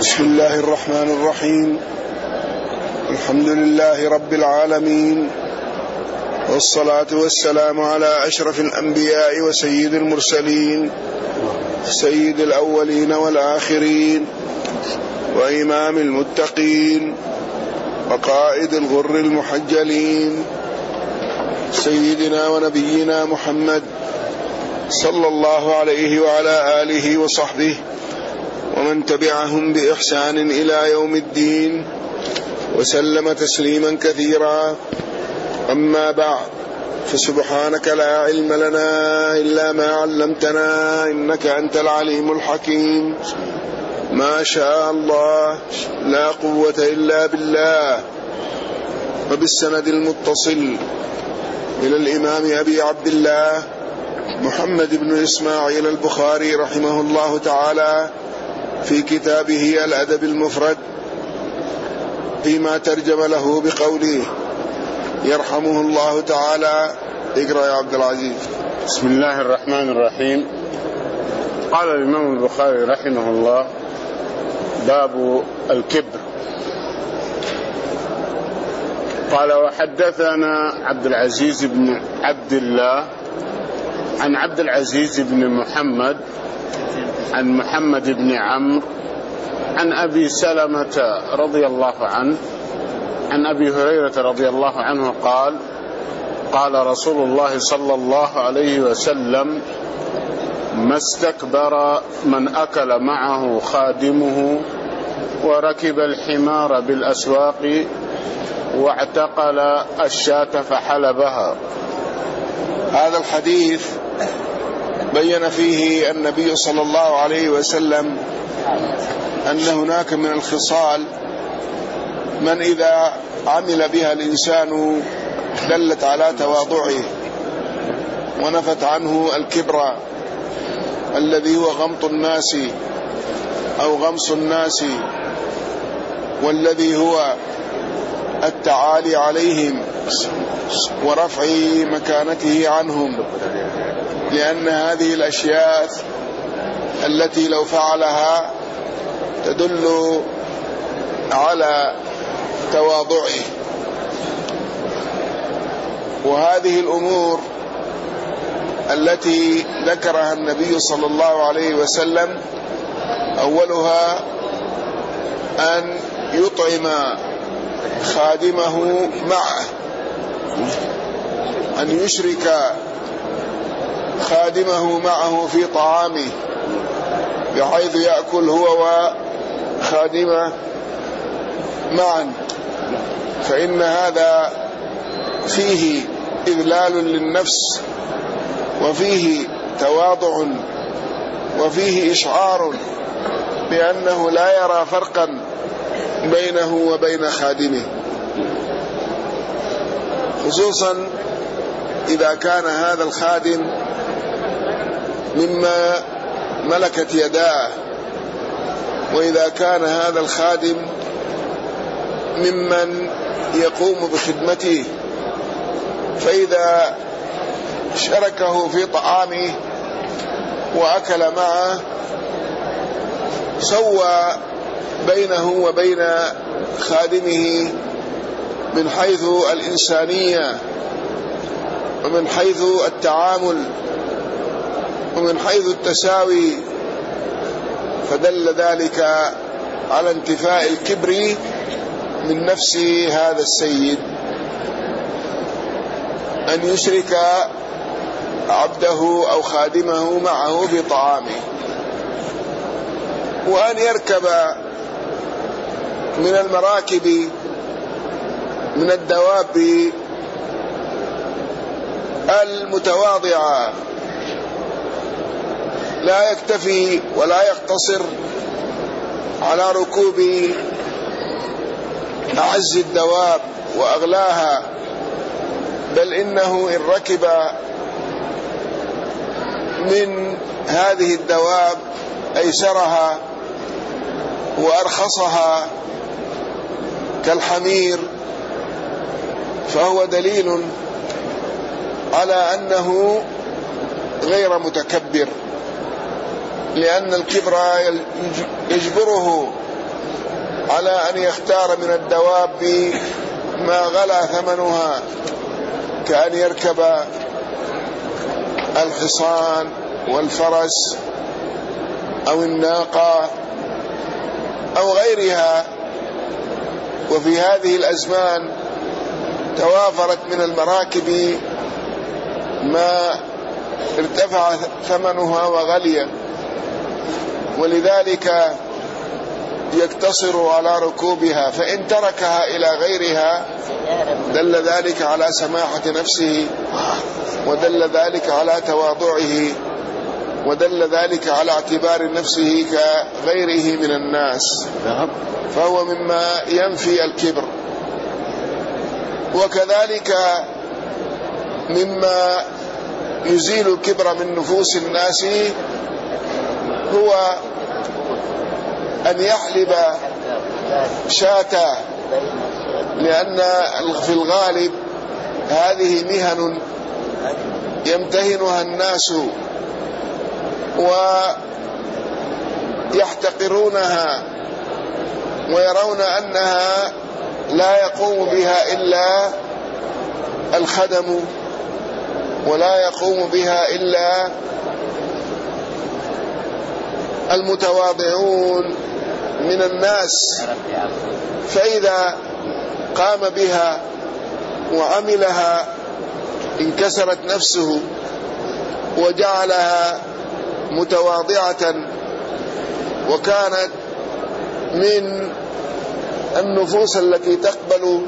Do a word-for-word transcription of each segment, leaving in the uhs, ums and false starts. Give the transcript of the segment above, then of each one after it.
بسم الله الرحمن الرحيم. الحمد لله رب العالمين، والصلاة والسلام على أشرف الأنبياء وسيد المرسلين، سيد الأولين والآخرين، وإمام المتقين، وقائد الغر المحجلين، سيدنا ونبينا محمد صلى الله عليه وعلى آله وصحبه ومن تبعهم بإحسان إلى يوم الدين، وسلم تسليما كثيرا. أما بعد، فسبحانك لا علم لنا إلا ما علمتنا إنك أنت العليم الحكيم. ما شاء الله لا قوة إلا بالله. وبالسند المتصل إلى الإمام أبي عبد الله محمد بن إسماعيل البخاري رحمه الله تعالى في كتابه الأدب المفرد، فيما ترجم له بقوله يرحمه الله تعالى. اقرأ يا عبد العزيز. بسم الله الرحمن الرحيم. قال الإمام البخاري رحمه الله: باب الكبر. قال: وحدثنا عبد العزيز بن عبد الله عن عبد العزيز بن محمد عن محمد بن عمرو عن أبي سلمة رضي الله عنه عن أبي هريرة رضي الله عنه قال: قال رسول الله صلى الله عليه وسلم: ما استكبر من أكل معه خادمه وركب الحمار بالأسواق واعتقل الشاة فحلبها. هذا الحديث بين فيه النبي صلى الله عليه وسلم أن هناك من الخصال من إذا عمل بها الإنسان دلت على تواضعه ونفت عنه الكبر الذي هو غمط الناس أو غمس الناس، والذي هو التعالي عليهم ورفع مكانته عنهم، لأن هذه الأشياء التي لو فعلها تدل على تواضعه. وهذه الأمور التي ذكرها النبي صلى الله عليه وسلم أولها أن يطعم خادمه معه، أن يشرك خادمه معه في طعامه بحيث يأكل هو وخادمه معا، فإن هذا فيه إذلال للنفس، وفيه تواضع، وفيه إشعار بأنه لا يرى فرقا بينه وبين خادمه، خصوصا إذا كان هذا الخادم مما ملكت يداه، وإذا كان هذا الخادم ممن يقوم بخدمته، فإذا شاركه في طعامه وأكل معه سوى بينه وبين خادمه من حيث الإنسانية، ومن حيث التعامل، ومن حيث التساوي، فدل ذلك على انتفاء الكبر من نفس هذا السيد، أن يشرك عبده أو خادمه معه في طعامه، وأن يركب من المراكب من الدواب المتواضعة، لا يكتفي ولا يقتصر على ركوب أعز الدواب وأغلاها، بل إنه إن ركب من هذه الدواب أيسرها وأرخصها كالحمير، فهو دليل على أنه غير متكبر، لأن الكبر يجبره على أن يختار من الدواب ما غلا ثمنها، كأن يركب الحصان والفرس أو الناقة أو غيرها. وفي هذه الأزمان توافرت من المراكب ما ارتفع ثمنها وغلي، ولذلك يقتصر على ركوبها، فإن تركها إلى غيرها دل ذلك على سماحة نفسه، ودل ذلك على تواضعه، ودل ذلك على اعتبار نفسه كغيره من الناس، فهو مما ينفي الكبر. وكذلك مما يزيل الكبر من نفوس الناس هو أن يحلب شاة، لأن في الغالب هذه مهن يمتهنها الناس ويحتقرونها ويرون أنها لا يقوم بها إلا الخدم، ولا يقوم بها إلا المتواضعون من الناس. فإذا قام بها وعملها انكسرت نفسه وجعلها متواضعة، وكانت من النفوس التي تقبل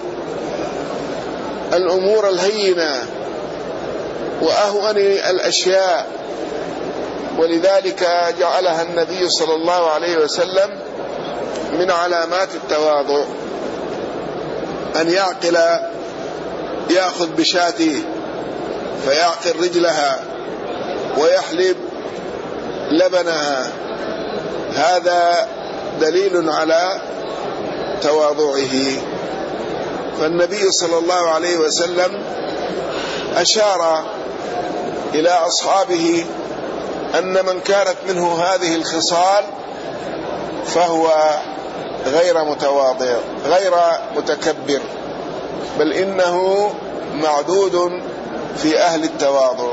الأمور الهينة وأهون الأشياء. ولذلك جعلها النبي صلى الله عليه وسلم من علامات التواضع أن يعقل، يأخذ بشاته فيعقل رجلها ويحلب لبنها، هذا دليل على تواضعه. فالنبي صلى الله عليه وسلم أشار إلى أصحابه أن من كانت منه هذه الخصال فهو غير متواضع غير متكبر، بل إنه معدود في أهل التواضع.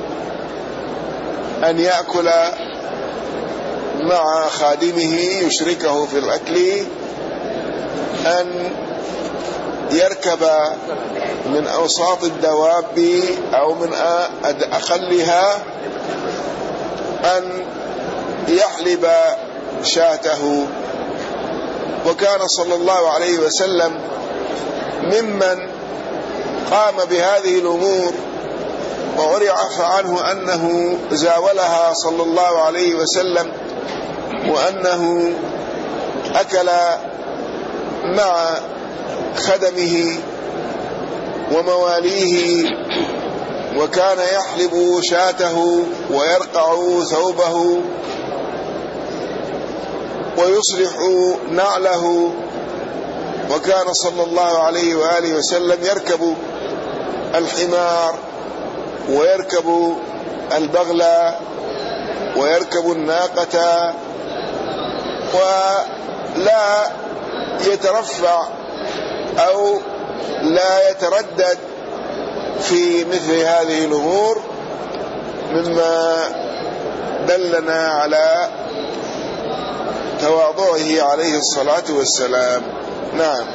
أن يأكل مع خادمه يشركه في الأكل، أن يركب من أوساط الدواب أو من أقلها، أن يحلب شاته. وكان صلى الله عليه وسلم ممن قام بهذه الأمور، وعرف عنه أنه زاولها صلى الله عليه وسلم، وأنه أكل مع خدمه ومواليه، وكان يحلب شاته ويرقع ثوبه ويصلح نعله. وكان صلى الله عليه وآله وسلم يركب الحمار ويركب البغل ويركب الناقة، ولا يترفع أو لا يتردد في مثل هذه الأمور، مما دلنا على تواضعه عليه الصلاة والسلام. نعم.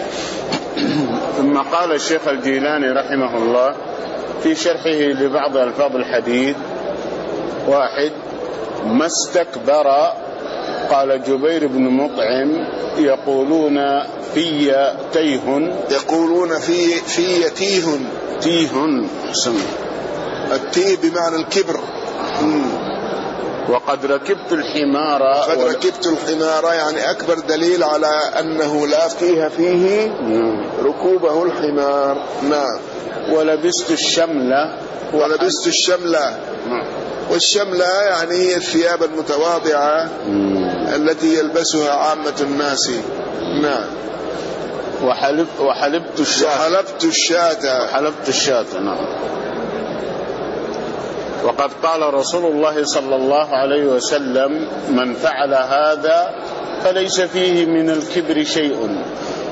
ثم قال الشيخ الجيلاني رحمه الله في شرحه لبعض ألفاظ الحديث: واحد، ما استكبر. قال جبير بن مطعم: يقولون في تيه، يقولون في في تيه تيه حسن، التيه بمعنى الكبر. مم. وقد ركبت الحمار. وقد ول... ركبت الحمار يعني أكبر دليل على أنه لا تيه فيه مم. ركوبه الحمار. نعم. ولبست الشملة. ولبست الشملة. مم. والشملة يعني هي الثياب المتواضعة مم. التي يلبسها عامة الناس. نعم. وحلب وحلبت الشاة. وحلبت الشاة. وحلبت الشاة. نعم. وقد قال رسول الله صلى الله عليه وسلم: من فعل هذا فليس فيه من الكبر شيء.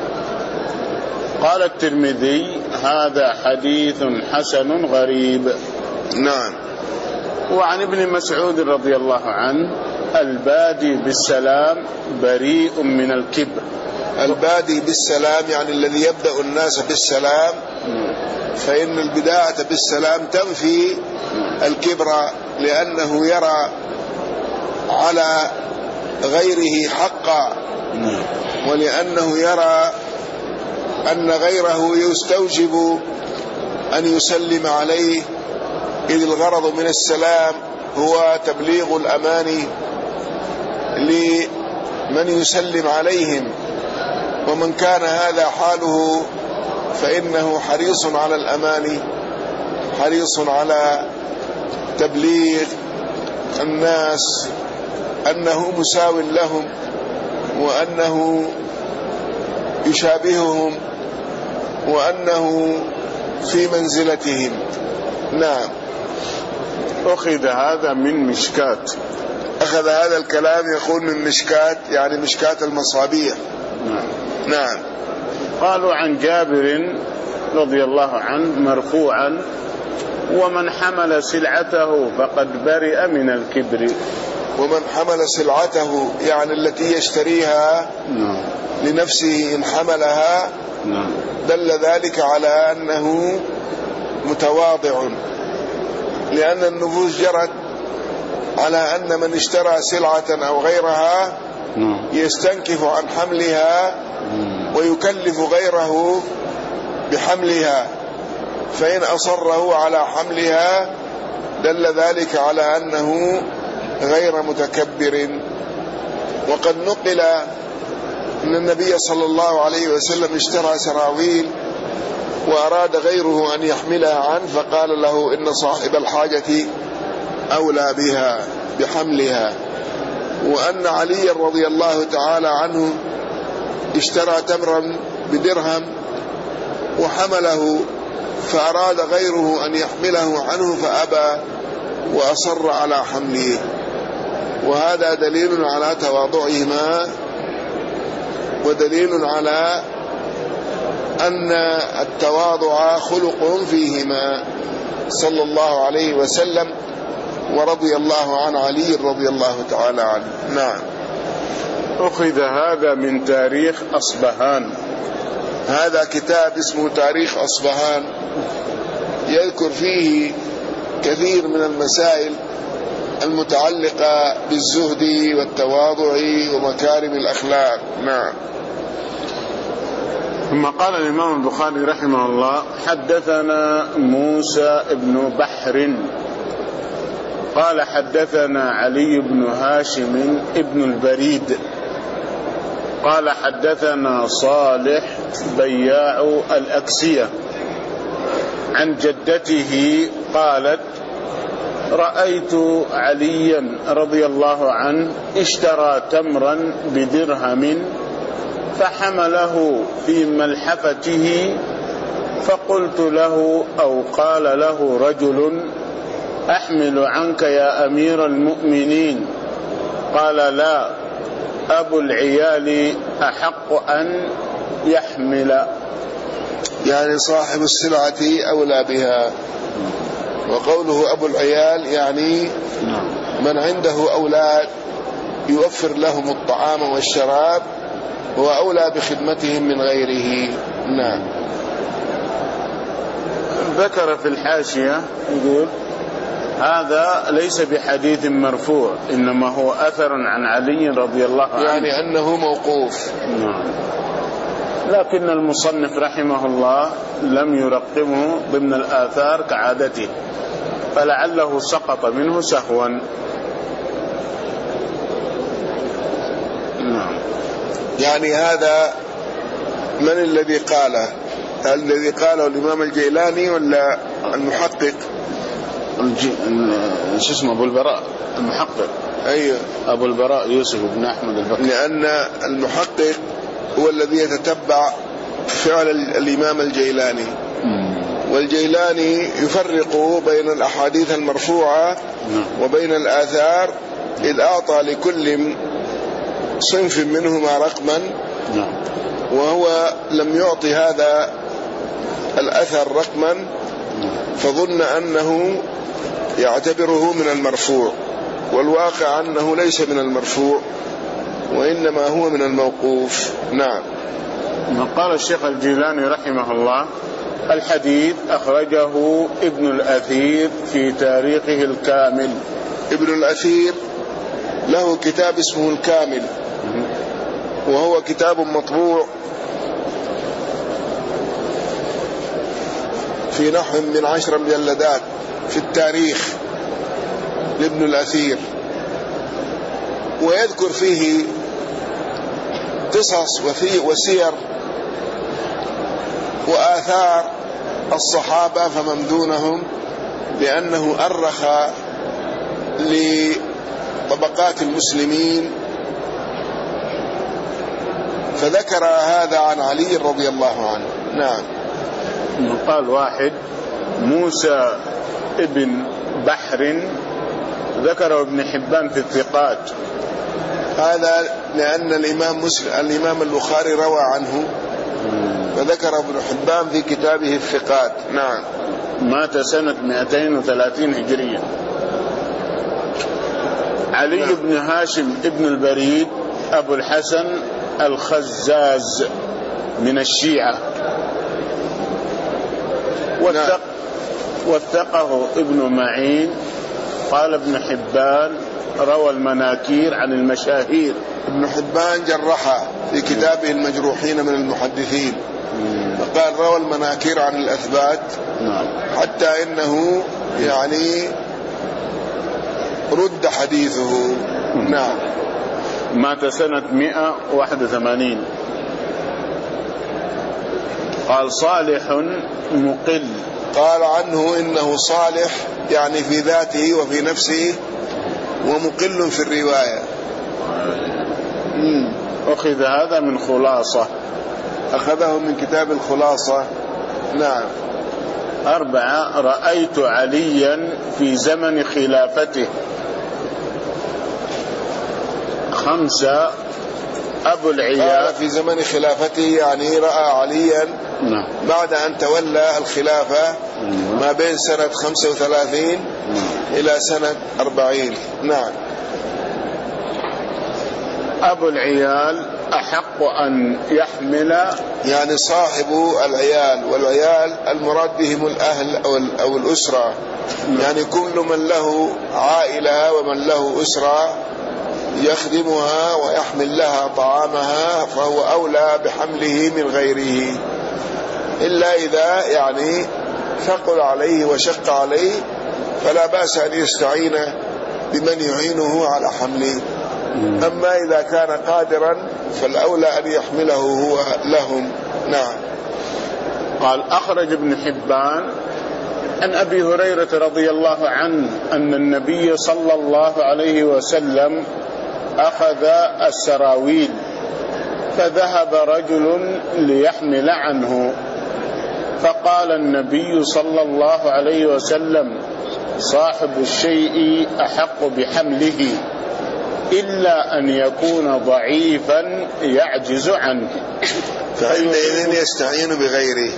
قال الترمذي: هذا حديث حسن غريب. نعم. وعن ابن مسعود رضي الله عنه: البادي بالسلام بريء من الكبر. البادي بالسلام يعني الذي يبدأ الناس بالسلام، فإن البداية بالسلام تنفي الكبر، لأنه يرى على غيره حقا، ولأنه يرى أن غيره يستوجب أن يسلم عليه، إذ الغرض من السلام هو تبليغ الأمان لمن يسلم عليهم، ومن كان هذا حاله فإنه حريص على الأمان، حريص على تبليغ الناس أنه مساو لهم، وأنه يشابههم، وأنه في منزلتهم. نعم. أخذ هذا من مشكات. أخذ هذا الكلام يقول من مشكات، يعني مشكات المصابيح. نعم. نعم. قالوا عن جابر رضي الله عنه مرفوعا: ومن حمل سلعته فقد برئ من الكبر. ومن حمل سلعته يعني التي يشتريها نعم. لنفسه إن حملها، نعم. دل ذلك على أنه متواضع، لأن النفوس جرت على أن من اشترى سلعة أو غيرها نعم. يستنكف عن حملها ويكلف غيره بحملها، فإن أصره على حملها دل ذلك على أنه غير متكبر. وقد نقل أن النبي صلى الله عليه وسلم اشترى سراويل وأراد غيره أن يحملها عنه، فقال له: إن صاحب الحاجة أولى بها بحملها. وأن علي رضي الله تعالى عنه اشترى تمرا بدرهم وحمله، فأراد غيره أن يحمله عنه فأبى وأصر على حمله، وهذا دليل على تواضعهما، ودليل على أن التواضع خلق فيهما صلى الله عليه وسلم، ورضي الله عن علي رضي الله تعالى عنه. نعم. أخذ هذا من تاريخ أصبهان. هذا كتاب اسمه تاريخ أصبهان، يذكر فيه كثير من المسائل المتعلقة بالزهد والتواضع ومكارم الأخلاق. نعم. ثم قال الإمام البخاري رحمه الله: حدثنا موسى بن بحر قال حدثنا علي بن هاشم ابن البريد قال حدثنا صالح بياع الأكسية عن جدته قالت: رأيت عليا رضي الله عنه اشترى تمرا بدرهم فحمله في ملحفته، فقلت له أو قال له رجل: أحمل عنك يا أمير المؤمنين؟ قال: لا، أبو العيال أحق أن يحمل. يعني صاحب السلعة أولى بها. وقوله أبو العيال يعني من عنده أولاد يوفر لهم الطعام والشراب، هو أولى بخدمتهم من غيره. نعم. ذكر في الحاشية يقول: هذا ليس بحديث مرفوع، إنما هو أثر عن علي رضي الله عنه، يعني أنه موقوف. نعم. لكن المصنف رحمه الله لم يرقمه ضمن الآثار كعادته، فلعله سقط منه سهوا. نعم. يعني هذا من الذي قاله؟ الذي قاله الإمام الجيلاني ولا المحقق؟ الجي... شو اسمه أبو البراء المحقق. أيوه، أبو البراء يوسف بن أحمد البكر. لأن المحقق هو الذي يتتبع فعل الإمام الجيلاني، والجيلاني يفرق بين الأحاديث المرفوعة وبين الآثار، إذ أعطى لكل صنف منهما رقما، نعم، وهو لم يعطي هذا الأثر رقما فظن أنه يعتبره من المرفوع، والواقع أنه ليس من المرفوع وإنما هو من الموقوف. نعم. قال الشيخ الجيلاني رحمه الله: الحديث أخرجه ابن الأثير في تاريخه الكامل. ابن الأثير له كتاب اسمه الكامل، وهو كتاب مطبوع في نحو من عشر مجلدات في التاريخ لابن الأثير، ويذكر فيه قصص وسير وآثار الصحابة فمن دونهم، لأنه أرخ لطبقات المسلمين، فذكر هذا عن علي رضي الله عنه. نعم. قال واحد: موسى ابن بحر، ذكره ابن حبان في الثقات. هذا لأن الإمام مسلم الإمام البخاري روى عنه، فذكر ابن حبان في كتابه الثقات. نعم. مات سنة مئتين وثلاثين هجرية. علي نعم. بن هاشم ابن البريد أبو الحسن الخزاز من الشيعة، وثق نعم. وثقه ابن معين. قال ابن حبان: روى المناكير عن المشاهير. ابن حبان جرحه في كتابه المجروحين من المحدثين، فقال روى المناكير عن الأثبات، حتى إنه يعني رد حديثه. نعم. مات سنة مئة وواحد وثمانين. قال: صالح مقل. قال عنه إنه صالح يعني في ذاته وفي نفسه، ومقل في الرواية. أخذ هذا من خلاصة، أخذه من كتاب الخلاصة. نعم. أربعة: رأيت عليا في زمن خلافته. خمسة: أبو العياء في زمن خلافته يعني رأى عليا نعم. بعد أن تولى الخلافة نعم. ما بين سنة خمسة وثلاثين نعم. إلى سنة أربعين. نعم. أبو العيال أحق أن يحمل، يعني صاحب العيال، والعيال المراد بهم الأهل أو الأسرة، يعني كل من له عائلة ومن له أسرة يخدمها ويحمل لها طعامها فهو أولى بحمله من غيره، إلا إذا يعني ثقل عليه وشق عليه فلا بأس أن يستعين بمن يعينه على حمله. أما إذا كان قادرا فالأولى أن يحمله هو لهم. نعم. قال: أخرج ابن حبان عن أبي هريرة رضي الله عنه أن النبي صلى الله عليه وسلم أخذ السراويل، فذهب رجل ليحمل عنه، فقال النبي صلى الله عليه وسلم: صاحب الشيء أحق بحمله إلا أن يكون ضعيفا يعجز عنه، فعندئذ يستعين بغيره،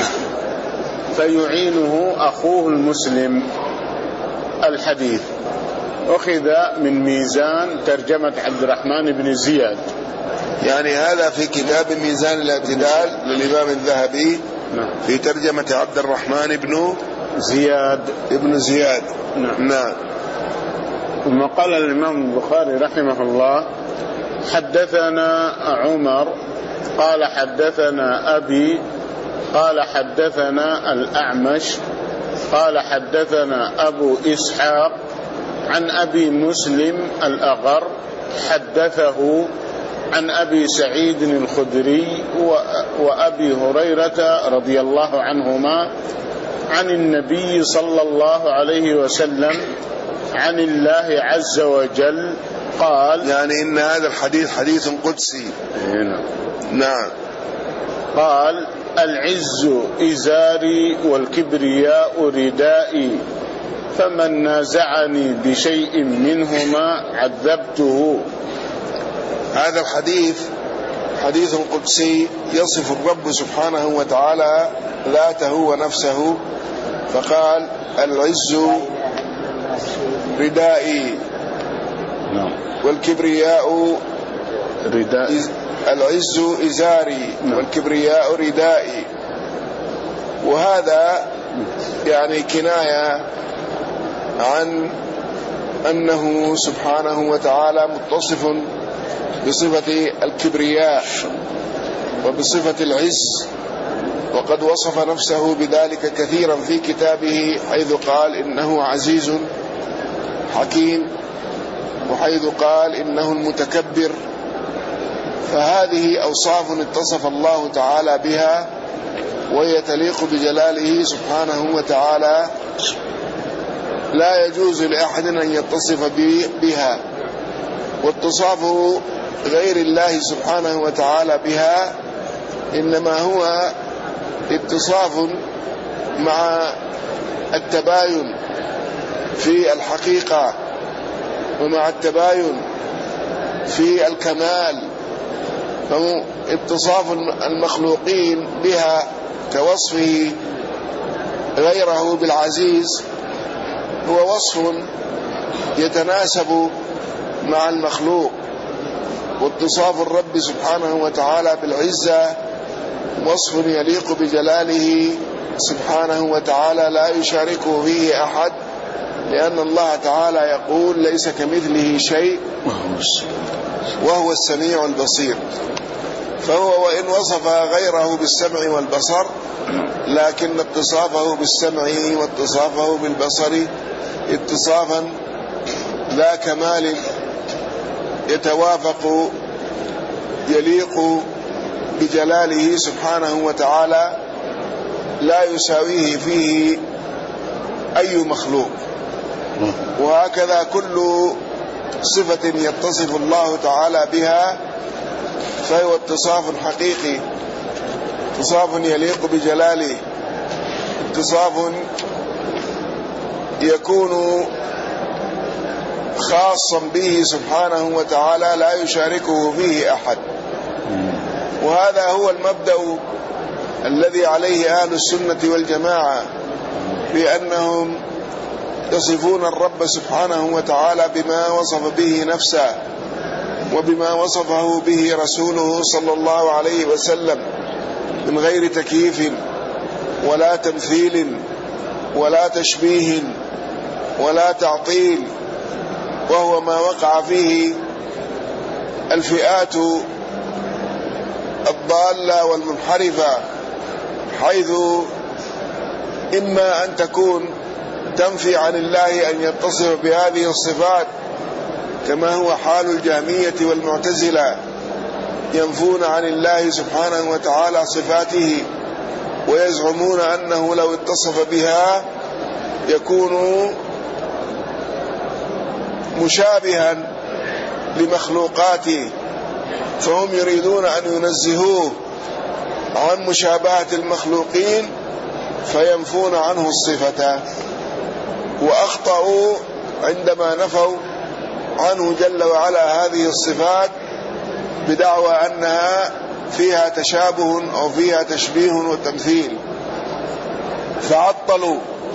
فيعينه أخوه المسلم. الحديث أخذ من ميزان ترجمة عبد الرحمن بن زياد، يعني هذا في كتاب ميزان الاعتدال للإمام الذهبي في ترجمة عبد الرحمن بن زياد ابن زياد. نعم. نعم. ثم قال الإمام البخاري رحمه الله: حدثنا عمر قال حدثنا أبي قال حدثنا الأعمش قال حدثنا أبو إسحاق عن أبي مسلم الأغر حدثه عن أبي سعيد الخدري وأبي هريرة رضي الله عنهما عن النبي صلى الله عليه وسلم عن الله عز وجل قال، يعني إن هذا الحديث حديث قدسي. هنا. نعم. قال: العز إزاري والكبرياء ردائي، فمن نازعني بشيء منهما عذبته. هذا الحديث حديث قدسي يصف الرب سبحانه وتعالى ذاته ونفسه، فقال: العز ردائي والكبرياء ردائي، العز إزاري والكبرياء ردائي. وهذا يعني كناية عن أنه سبحانه وتعالى متصف بصفة الكبرياء وبصفة العز، وقد وصف نفسه بذلك كثيرا في كتابه، حيث قال إنه عزيز حكيم، وحيث قال إنه المتكبر. فهذه أوصاف اتصف الله تعالى بها، وهي تليق بجلاله سبحانه وتعالى، لا يجوز لأحد أن يتصف بها. واتصاف غير الله سبحانه وتعالى بها إنما هو اتصاف مع التباين في الحقيقة، ومع التباين في الكمال. فاتصاف المخلوقين بها كوصفه غيره بالعزيز هو وصف يتناسب مع المخلوق، واتصاف الرب سبحانه وتعالى بالعزة وصف يليق بجلاله سبحانه وتعالى، لا يشاركه فيه أحد، لأن الله تعالى يقول: ليس كمثله شيء وهو السميع البصير. فهو وإن وصف غيره بالسمع والبصر، لكن اتصافه بالسمع واتصافه بالبصر اتصافا ذا كمال يتوافق يليق بجلاله سبحانه وتعالى، لا يساويه فيه أي مخلوق. وهكذا كل صفة يتصف الله تعالى بها فهو اتصاف حقيقي، اتصاف يليق بجلاله، اتصاف يكون خاصا به سبحانه وتعالى، لا يشاركه فيه أحد. وهذا هو المبدأ الذي عليه أهل السنة والجماعة، بأنهم يصفون الرب سبحانه وتعالى بما وصف به نفسه وبما وصفه به رسوله صلى الله عليه وسلم، من غير تكييف ولا تمثيل ولا تشبيه ولا تعطيل، وهو ما وقع فيه الفئات الضالة والمنحرفة، حيث إما أن تكون تنفي عن الله أن يتصف بهذه الصفات، كما هو حال الجهمية والمعتزلة، ينفون عن الله سبحانه وتعالى صفاته، ويزعمون أنه لو اتصف بها يكون مشابها لمخلوقاته، فهم يريدون أن ينزهوه عن مشابهة المخلوقين فينفون عنه الصفة. وأخطأوا عندما نفوا عنه جل وعلا هذه الصفات بدعوى أنها فيها تشابه أو فيها تشبيه وتمثيل، فعطلوا.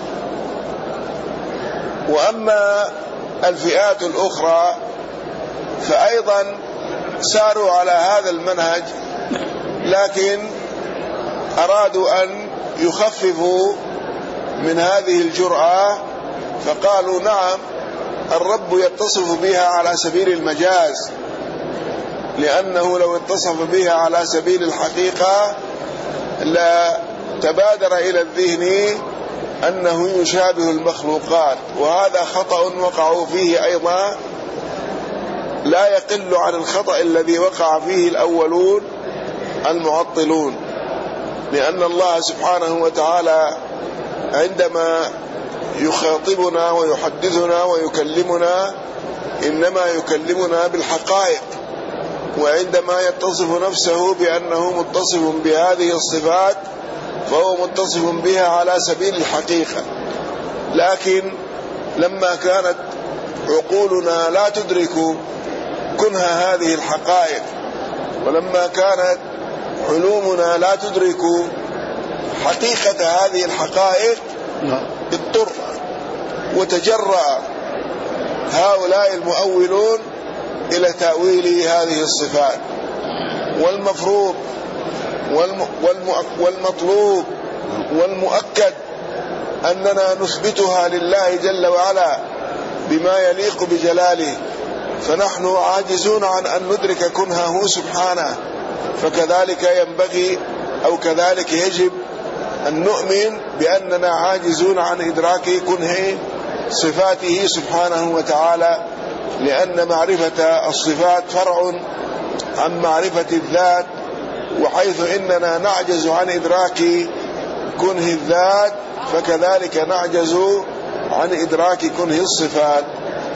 وأما الفئات الأخرى فأيضا ساروا على هذا المنهج، لكن أرادوا أن يخففوا من هذه الجرأة، فقالوا: نعم، الرب يتصف بها على سبيل المجاز، لأنه لو اتصف بها على سبيل الحقيقة لا تبادر إلى الذهن أنه يشابه المخلوقات. وهذا خطأ وقعوا فيه أيضا، لا يقل عن الخطأ الذي وقع فيه الأولون المعطلون، لأن الله سبحانه وتعالى عندما يخاطبنا ويحدثنا ويكلمنا إنما يكلمنا بالحقائق، وعندما يتصف نفسه بأنه متصف بهذه الصفات فهو متصف بها على سبيل الحقيقة. لكن لما كانت عقولنا لا تدرك كنها هذه الحقائق. ولما كانت علومنا لا تدرك حقيقة هذه الحقائق اضطر وتجرأ هؤلاء المؤولون إلى تأويل هذه الصفات. والمفروض والمطلوب والمؤكد أننا نثبتها لله جل وعلا بما يليق بجلاله، فنحن عاجزون عن أن ندرك كنهه سبحانه، فكذلك ينبغي أو كذلك يجب أن نؤمن بأننا عاجزون عن إدراك كنه صفاته سبحانه وتعالى، لأن معرفة الصفات فرع عن معرفة الذات، وحيث إننا نعجز عن إدراك كنه الذات فكذلك نعجز عن إدراك كنه الصفات.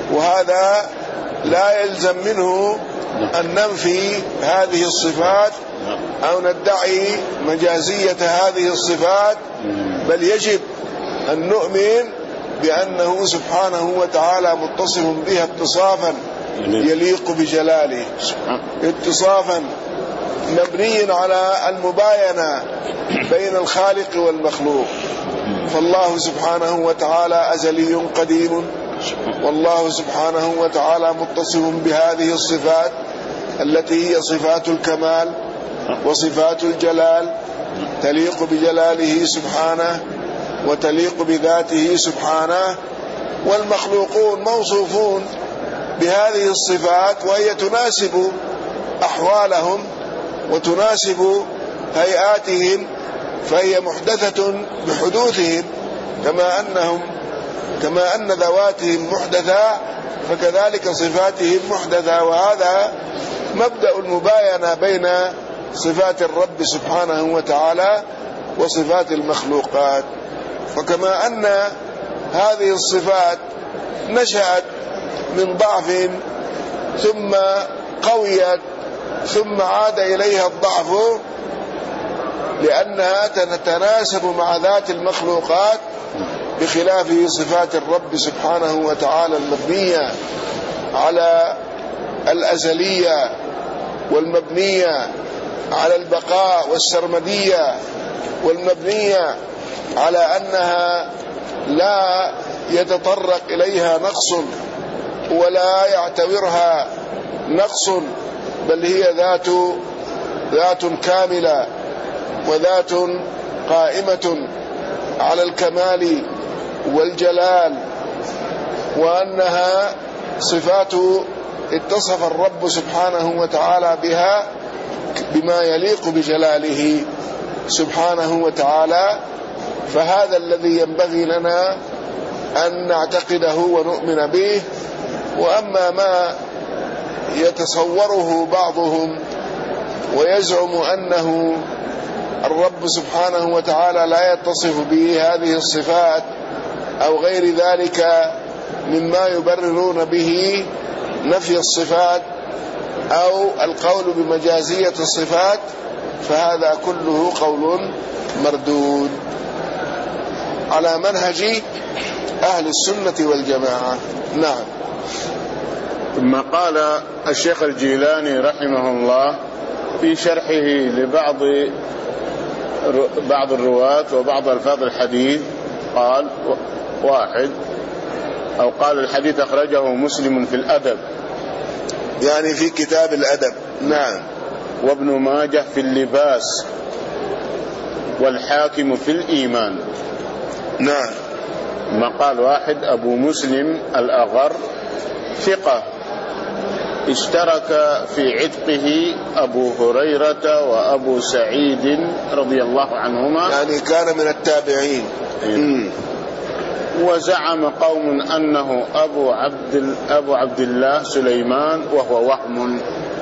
وهذا لا يلزم منه أن ننفي هذه الصفات أو ندعي مجازية هذه الصفات، بل يجب أن نؤمن بأنه سبحانه وتعالى متصف بها اتصافا يليق بجلاله، اتصافا مبني على المباينة بين الخالق والمخلوق. فالله سبحانه وتعالى أزلي قديم، والله سبحانه وتعالى متصف بهذه الصفات التي هي صفات الكمال وصفات الجلال، تليق بجلاله سبحانه وتليق بذاته سبحانه. والمخلوقون موصوفون بهذه الصفات وهي تناسب أحوالهم وتناسب هيئاتهم، فهي محدثة بحدوثهم، كما أنهم كما أن ذواتهم محدثة فكذلك صفاتهم محدثة. وهذا مبدأ المباينة بين صفات الرب سبحانه وتعالى وصفات المخلوقات. فكما أن هذه الصفات نشأت من ضعف ثم قويت ثم عاد إليها الضعف لأنها تتناسب مع ذات المخلوقات، بخلاف صفات الرب سبحانه وتعالى المبنية على الأزلية والمبنية على البقاء والسرمدية والمبنية على أنها لا يتطرق إليها نقص ولا يعتبرها نقص، بل هي ذات ذات كاملة وذات قائمة على الكمال والجلال، وأنها صفات اتصف الرب سبحانه وتعالى بها بما يليق بجلاله سبحانه وتعالى. فهذا الذي ينبغي لنا أن نعتقده ونؤمن به. وأما ما يتصوره بعضهم ويزعم أنه الرب سبحانه وتعالى لا يتصف به هذه الصفات أو غير ذلك مما يبررون به نفي الصفات أو القول بمجازية الصفات، فهذا كله قول مردود على منهج أهل السنة والجماعة. نعم. ثم قال الشيخ الجيلاني رحمه الله في شرحه لبعض بعض الرواة وبعض ألفاظ الحديث، قال واحد أو قال الحديث أخرجه مسلم في الأدب، يعني في كتاب الأدب. نعم. وابن ماجه في اللباس، والحاكم في الإيمان. نعم. ما قال واحد أبو مسلم الأغر ثقة اشترك في عتقه أبو هريرة وأبو سعيد رضي الله عنهما، يعني كان من التابعين. إيه. وزعم قوم أنه أبو عبد, أبو عبد الله سليمان وهو وهم.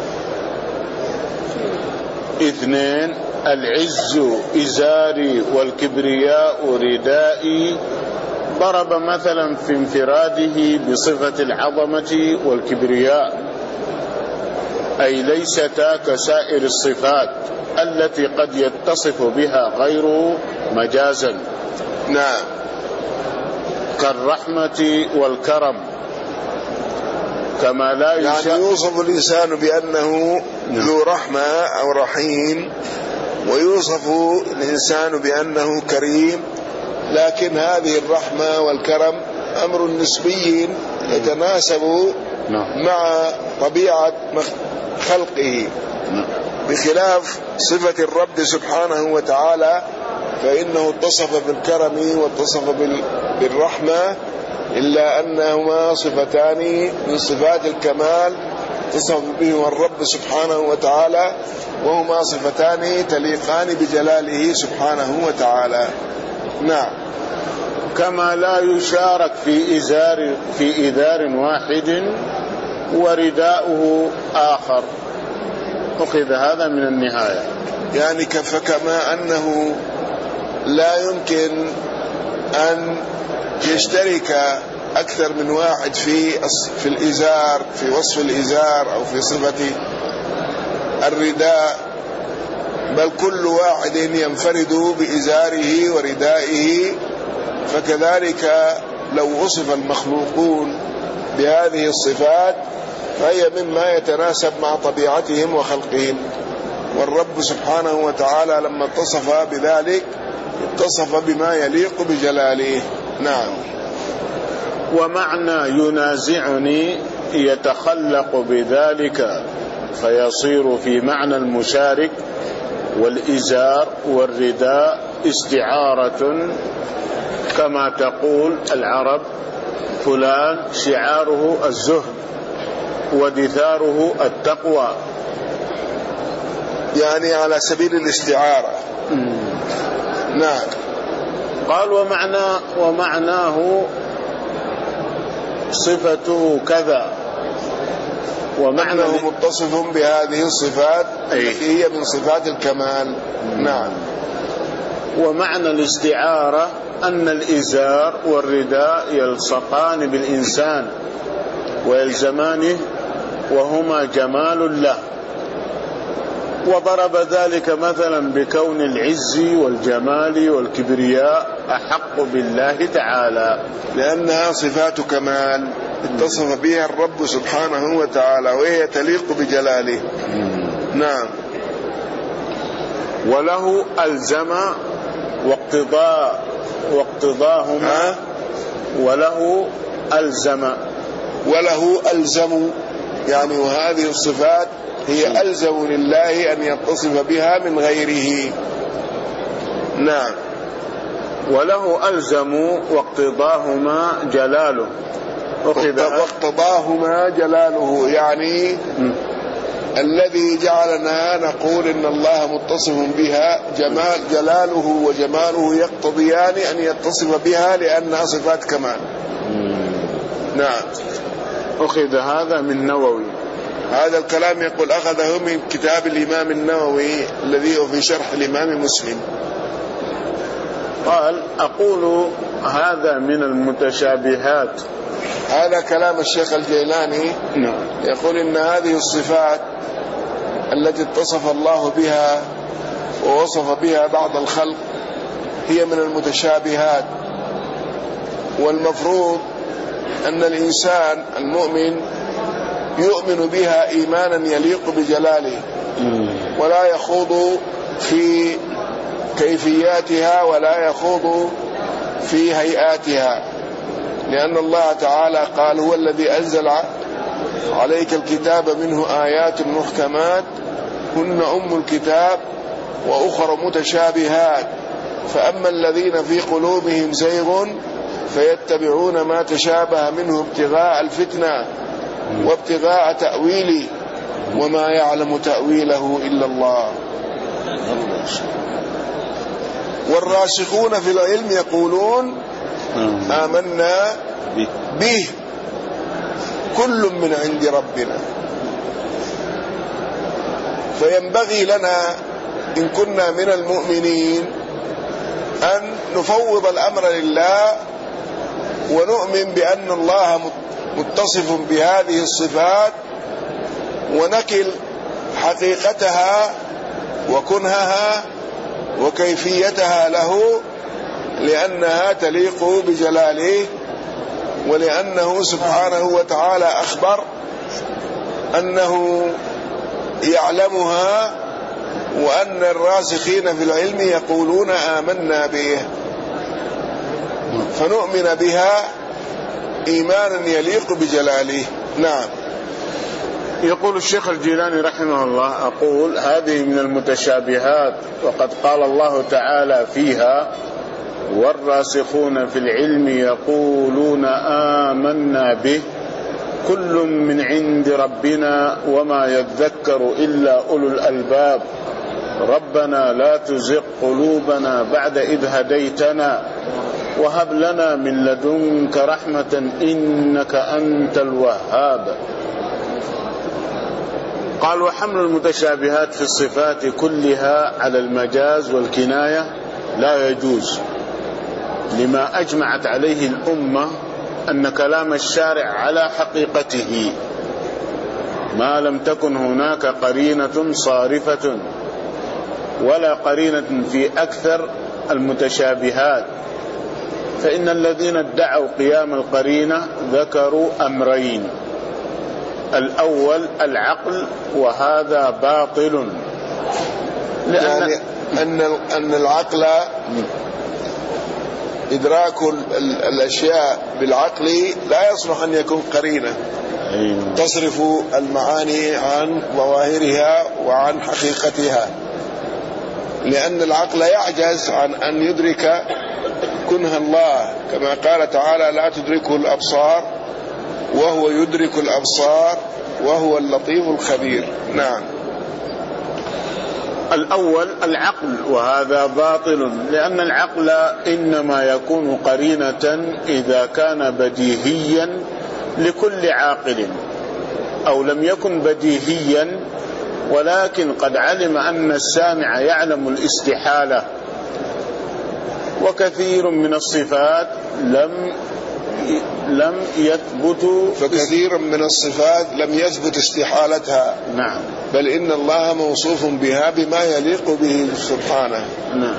اثنين العز إزاري والكبرياء ردائي، ضرب مثلا في انفراده بصفة العظمة والكبرياء، أي ليستا كسائر الصفات التي قد يتصف بها غيره مجازا. نعم. كالرحمة والكرم. كما لا يشاء يعني يوصف الإنسان بأنه ذو رحمة أو رحيم، ويوصف الإنسان بأنه كريم، لكن هذه الرحمة والكرم أمر نسبي يتناسب مع طبيعة خلقه، بخلاف صفة الرب سبحانه وتعالى فإنه اتصف بالكرم واتصف بالرحمة، إلا أنهما صفتان من صفات الكمال اتصف بهما الرب سبحانه وتعالى، وهما صفتان تليقان بجلاله سبحانه وتعالى. نعم. كما لا يشارك في إزار في إزار واحد ورداؤه آخر. أخذ هذا من النهاية، يعني فكما أنه لا يمكن أن يشترك أكثر من واحد في في الإزار، في وصف الإزار أو في صفة الرداء، بل كل واحد ينفرد بإزاره وردائه، فكذلك لو وصف المخلوقون بهذه الصفات فهي مما يتناسب مع طبيعتهم وخلقهم، والرب سبحانه وتعالى لما اتصف بذلك اتصف بما يليق بجلاله. نعم. ومعنى ينازعني يتخلق بذلك فيصير في معنى المشارك، والإزار والرداء استعارة، كما تقول العرب فلان شعاره الزهد ودثاره التقوى، يعني على سبيل الاستعارة. نعم. قال ومعنى ومعناه صفته كذا، ومعنى متصف بهذه الصفات التي هي من صفات الكمال. نعم. ومعنى الاستعارة أن الإزار والرداء يلصقان بالإنسان ويلزمانه، وهما جمال له، وضرب ذلك مثلا بكون العز والجمال والكبرياء أحق بالله تعالى، لأنها صفات كمال اتصف بها الرب سبحانه وتعالى وهي تليق بجلاله. نعم. وله ألزم واقتضاء واقتضاهما، وله ألزم وله ألزم، يعني وهذه الصفات هي ألزم لله أن يتصف بها من غيره. نعم. وله ألزم واقتضاهما جلاله. واقتضاهما جلاله، يعني م. الذي جعلنا نقول إن الله متصف بها جمال جلاله وجماله يقتضيان أن يتصف بها لأنها صفات كمال. نعم. أخذ هذا من نووي. هذا الكلام يقول أخذه من كتاب الإمام النووي الذي هو في شرح الإمام مسلم. قال أقول هذا من المتشابهات. هذا كلام الشيخ الجيلاني. نعم. يقول إن هذه الصفات التي اتصف الله بها ووصف بها بعض الخلق هي من المتشابهات، والمفروض أن الإنسان المؤمن يؤمن بها إيمانا يليق بجلاله، ولا يخوض في كيفياتها ولا يخوض في هيئاتها، لأن الله تعالى قال هو الذي أنزل عليك الكتاب منه آيات محكمات هن أم الكتاب وأخر متشابهات، فأما الذين في قلوبهم زيغ فيتبعون ما تشابه منه ابتغاء الفتنة وابتغاء تأويله وما يعلم تأويله إلا الله. والراسخون في العلم يقولون آمنا به كل من عند ربنا. فينبغي لنا إن كنا من المؤمنين أن نفوض الأمر لله ونؤمن بأن الله متصف بهذه الصفات، ونكل حقيقتها وكنهها وكيفيتها له، لأنها تليق بجلاله، ولأنه سبحانه وتعالى أخبر أنه يعلمها، وأن الراسخين في العلم يقولون آمنا به، فنؤمن بها إيمانا يليق بجلاله. نعم. يقول الشيخ الجيلاني رحمه الله: أقول هذه من المتشابهات، وقد قال الله تعالى فيها: والراسخون في العلم يقولون آمنا به كل من عند ربنا وما يذكر إلا أولو الألباب ربنا لا تزغ قلوبنا بعد إذ هديتنا وهب لنا من لدنك رحمة إنك أنت الوهاب. قال: وحمل المتشابهات في الصفات كلها على المجاز والكناية لا يجوز، لما أجمعت عليه الأمة أن كلام الشارع على حقيقته ما لم تكن هناك قرينة صارفة ولا قرينة في أكثر المتشابهات. فإن الذين ادعوا قيام القرينة ذكروا أمرين: الأول العقل، وهذا باطل، لأن يعني أن أن العقل إدراك الأشياء بالعقل لا يصلح أن يكون قرينة تصرف المعاني عن ظواهرها وعن حقيقتها، لأن العقل يعجز عن أن يدرك كنه الله، كما قال تعالى: لا تدركه الأبصار وهو يدرك الأبصار وهو اللطيف الخبير. نعم. الأول العقل، وهذا باطل، لأن العقل إنما يكون قرينة إذا كان بديهيا لكل عاقل، أو لم يكن بديهيا ولكن قد علم أن السامع يعلم الاستحالة. وكثير من الصفات لم لم يثبت فكثير من الصفات لم يثبت استحالتها. نعم. بل إن الله موصوف بها بما يليق به سبحانه. نعم.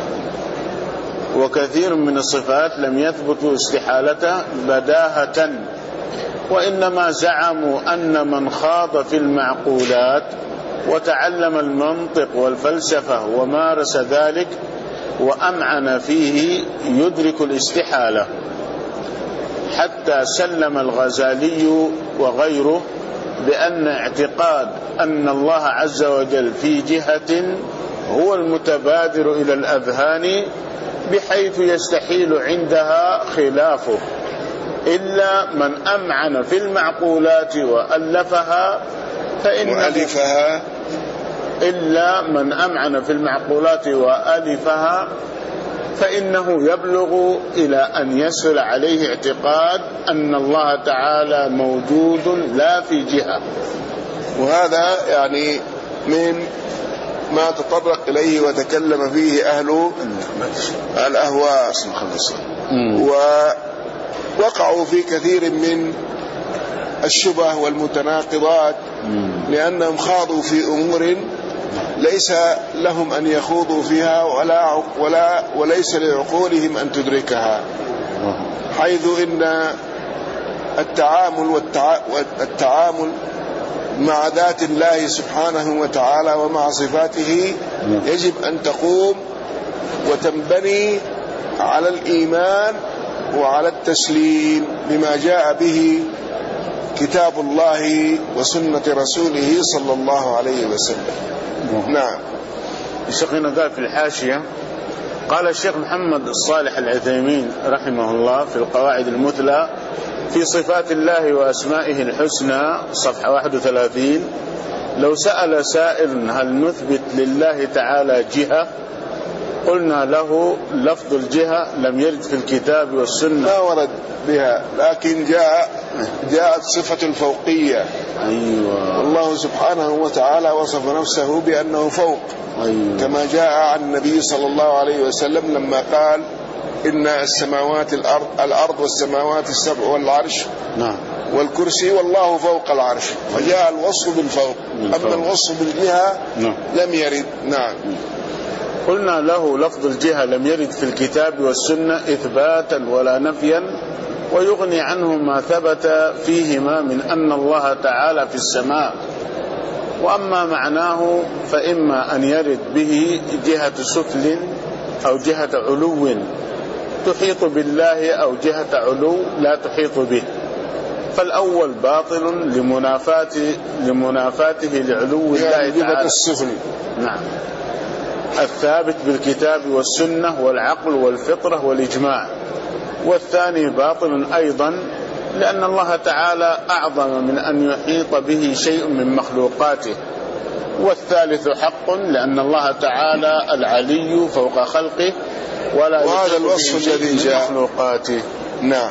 وكثير من الصفات لم يثبت استحالتها بداهة، وإنما زعموا أن من خاض في المعقولات وتعلم المنطق والفلسفة ومارس ذلك وأمعن فيه يدرك الاستحالة، حتى سلم الغزالي وغيره بأن اعتقاد أن الله عز وجل في جهة هو المتبادر إلى الأذهان بحيث يستحيل عندها خلافه، إلا من أمعن في المعقولات وألفها فإنه وألفها إلا من أمعن في المعقولات وألفها فإنه يبلغ إلى أن يسهل عليه اعتقاد أن الله تعالى موجود لا في جهة. وهذا يعني من ما تطرق إليه وتكلم فيه أهل الأهواء، ووقعوا في كثير من الشبه والمتناقضات، لأنهم خاضوا في أمور ليس لهم أن يخوضوا فيها ولا ولا وليس لعقولهم أن تدركها، حيث إن التعامل والتعامل مع ذات الله سبحانه وتعالى ومع صفاته يجب أن تقوم وتنبني على الإيمان وعلى التسليم بما جاء به كتاب الله وسنة رسوله صلى الله عليه وسلم. نعم. شيخنا قال في الحاشية: قال الشيخ محمد الصالح العثيمين رحمه الله في القواعد المثلى في صفات الله وأسمائه الحسنى صفحة واحد وثلاثين: لو سأل سائل هل نثبت لله تعالى جهة؟ قلنا له لفظ الجهة لم يرد في الكتاب والسنة، ما ورد بها، لكن جاء جاءت صفة الفوقية. أيوة. الله سبحانه وتعالى وصف نفسه بأنه فوق. أيوة. كما جاء عن النبي صلى الله عليه وسلم لما قال: إن السماوات الأرض الأرض والسماوات السبع والعرش نعم والكرسي والله فوق العرش، فجاء الوصف بالفوق. أما الوصف بالجهة نعم. لم يرد. نعم. قلنا له لفظ الجهة لم يرد في الكتاب والسنة إثباتا ولا نفيا، ويغني عنه ما ثبت فيهما من أن الله تعالى في السماء. وأما معناه فإما أن يرد به جهة سفل أو جهة علو تحيط بالله، أو جهة علو لا تحيط به، فالأول باطل لمنافاة لمنافاته لعلو الله تعالى السفل. نعم، الثابت بالكتاب والسنة والعقل والفطرة والإجماع. والثاني باطل أيضا لأن الله تعالى أعظم من أن يحيط به شيء من مخلوقاته. والثالث حق لأن الله تعالى العلي فوق خلقه ولا وهذا الوصف الذي جاء مخلوقاته. نعم.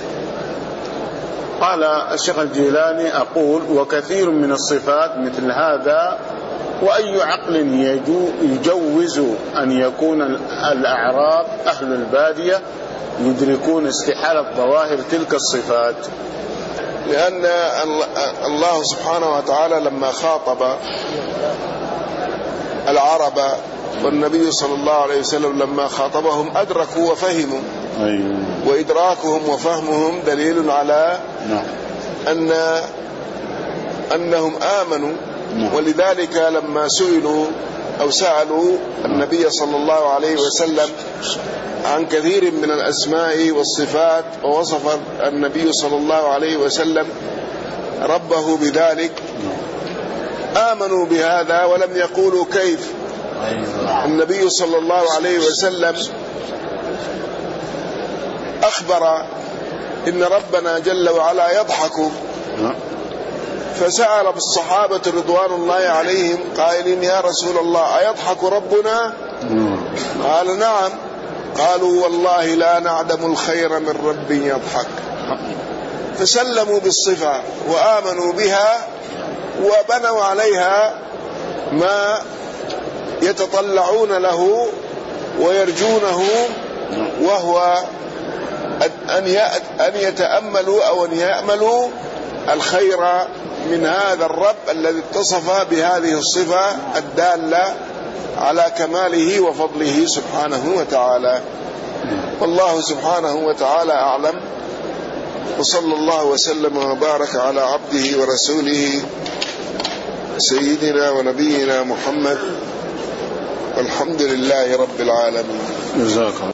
قال الشيخ الجيلاني: أقول وكثير من الصفات مثل هذا، وأي عقل يجوز أن يكون الأعراب أهل البادية يدركون استحالة ظواهر تلك الصفات؟ لأن الله سبحانه وتعالى لما خاطب العرب والنبي صلى الله عليه وسلم لما خاطبهم أدركوا وفهموا. أيوه. وإدراكهم وفهمهم دليل على أن أنهم آمنوا. ولذلك لما سئلوا أو سألوا النبي صلى الله عليه وسلم عن كثير من الأسماء والصفات، ووصف النبي صلى الله عليه وسلم ربه بذلك، آمنوا بهذا ولم يقولوا كيف. النبي صلى الله عليه وسلم أخبر إن ربنا جل وعلا يضحك، فسأل بالصحابة رضوان الله عليهم قائلين: يا رسول الله أيضحك ربنا؟ قال: نعم. قالوا: والله لا نعدم الخير من رب يضحك. فسلموا بالصفة وآمنوا بها وبنوا عليها ما يتطلعون له ويرجونه، وهو أن يتأملوا أو أن يأملوا الخير من هذا الرب الذي اتصف بهذه الصفة الدالة على كماله وفضله سبحانه وتعالى. والله سبحانه وتعالى أعلم، وصلى الله وسلم وبارك على عبده ورسوله سيدنا ونبينا محمد، والحمد لله رب العالمين. جزاكم